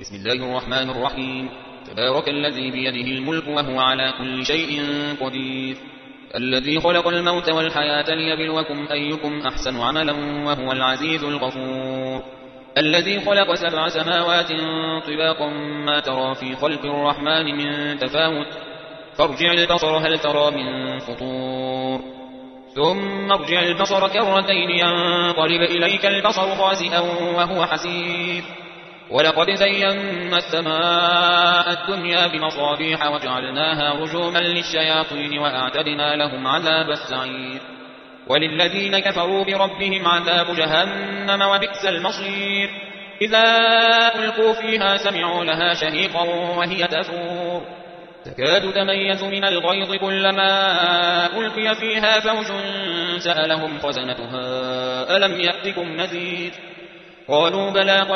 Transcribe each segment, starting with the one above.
بسم الله الرحمن الرحيم. تبارك الذي بيده الملك وهو على كل شيء قدير، الذي خلق الموت والحياة ليبلوكم أيكم أحسن عملا وهو العزيز الغفور، الذي خلق 7 سماوات طباقا ما ترى في خلق الرحمن من تفاوت، فارجع البصر هل ترى من فطور، ثم ارجع البصر كرتين ينقلب إليك البصر خاسئا وهو حسير، ولقد زينا السماء الدنيا بمصابيح وجعلناها رجوما للشياطين وأعتدنا لهم عذاب السعير، وللذين كفروا بربهم عذاب جهنم وبئس المصير، إذا ألقوا فيها سمعوا لها شهيقا وهي تفور، تكاد تميز من الغيظ كلما ألقي فيها فوج سألهم خزنتها ألم يأتكم نذير، قالوا بلى قد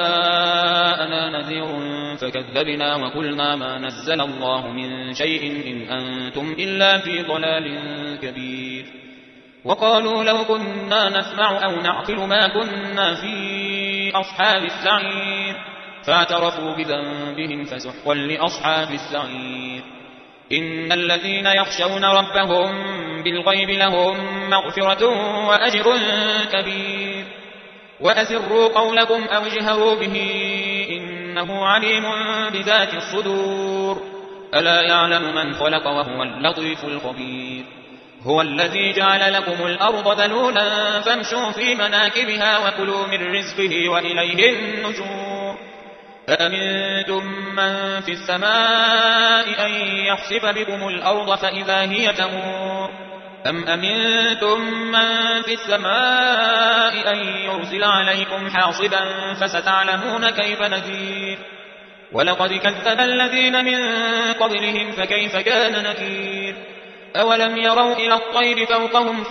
جاءنا نذير فكذبنا وقلنا ما نزل الله من شيء إن أنتم إلا في ضلال كبير، وقالوا لو كنا نسمع أو نعقل ما كنا في أصحاب السعير، فاعترفوا بذنبهم فسحقا لأصحاب السعير، إن الذين يخشون ربهم بالغيب لهم مغفرة وأجر كبير، وأسروا قولكم أو اجهروا به إنه عليم بذات الصدور، ألا يعلم من خلق وهو اللطيف الخبير، هو الذي جعل لكم الأرض ذلولا فامشوا في مناكبها وكلوا من رزقه وإليه النشور، أأمنتم من في السماء أن يخسف بكم الأرض فإذا هي تمور، أم أمنتم من في السماء أن يرسل عليكم حاصبا فستعلمون كيف نذير، ولقد كذب الذين من قبلهم فكيف كان نكير، أولم يروا إلى الطير فوقهم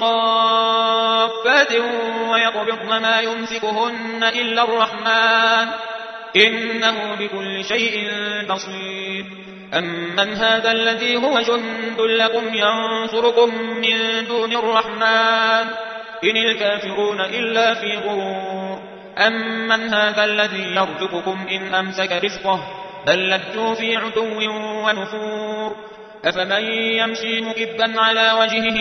صافات ويقبضن ما يمسكهن إلا الرحمن إنه بكل شيء بصير، أمن هذا الذي هو جند لكم ينصركم من دون الرحمن إن الكافرون إلا في غرور، أمن هذا الذي يرزقكم إن أمسك رزقه بل لجوا في عتو ونفور، أفمن يمشي مكبا على وجهه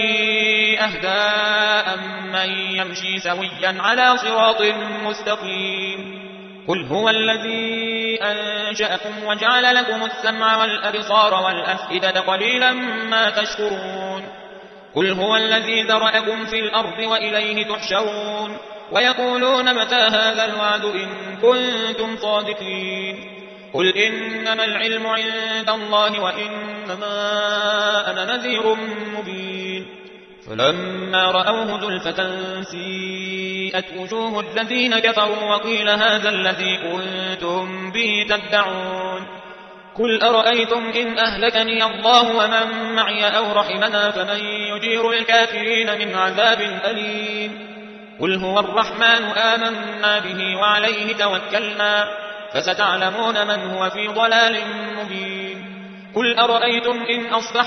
أهدى أمن يمشي سويا على صراط مستقيم، قل هو الذي أنشأكم وجعل لكم السمع والأبصار والأفئدة قليلا ما تشكرون، قل هو الذي ذرأكم في الأرض وإليه تحشرون، ويقولون متى هذا الوعد إن كنتم صادقين، قل إنما العلم عند الله وإنما أنا نذير مبين، فلما رأوه زلفة سيئت وجوه الذين كفروا وقيل هذا الذي كنتم به تدعون، قل أرأيتم إن أهلكني الله ومن معي أو رحمنا فمن يجير الكافرين من عذاب أليم، قل هو الرحمن آمنا به وعليه توكلنا فستعلمون من هو في ضلال مبين، قل أرأيتم إن أصبح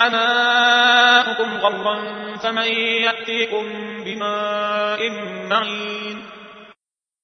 ماؤكم غورا فمن يأتيكم بماء معين